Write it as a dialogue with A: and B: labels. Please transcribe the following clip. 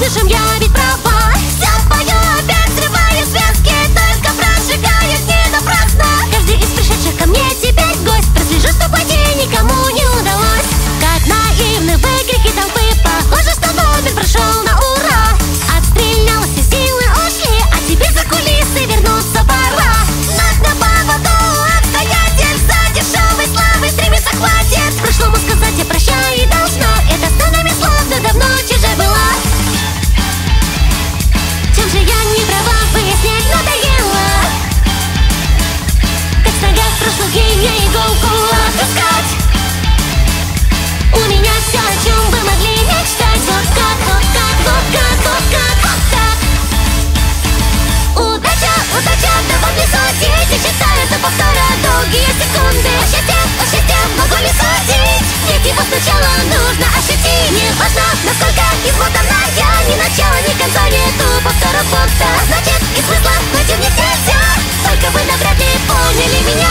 A: скажем, я ведь права. Все пою, опять срываю связки, только прожигают не напрасно. Каждый из пришедших ко мне теперь гость. Прослежу, что пойти никому не удалось. Как наивны выкрики толпы, похоже, что номер прошел на ура. Отстрелялась, все силы ушли, а теперь за кулисы вернуться пора. Наш на поводу обстоятель за дешевой славой стремится, хватит прошлому сказать я прощаю и должна. Эта сцена мне словно давно чужая была. Чем же я не права, выяснять надоело. Как в снегах прошлых дней мне иголку отпускать. У меня все, о чем вы могли мечтать. Вот как, вот как, вот как, вот как, вот так. Удача, удача, да в лесу дети считают до повтора долгие секунды. О счастье могу ли судить? Ведь его сначала нужно ощутить. Не важно, насколько измотана я, ни начала, ни конца нету повторов фокса. Значит, и смысла найти мне нельзя. Только вы навряд ли поняли меня.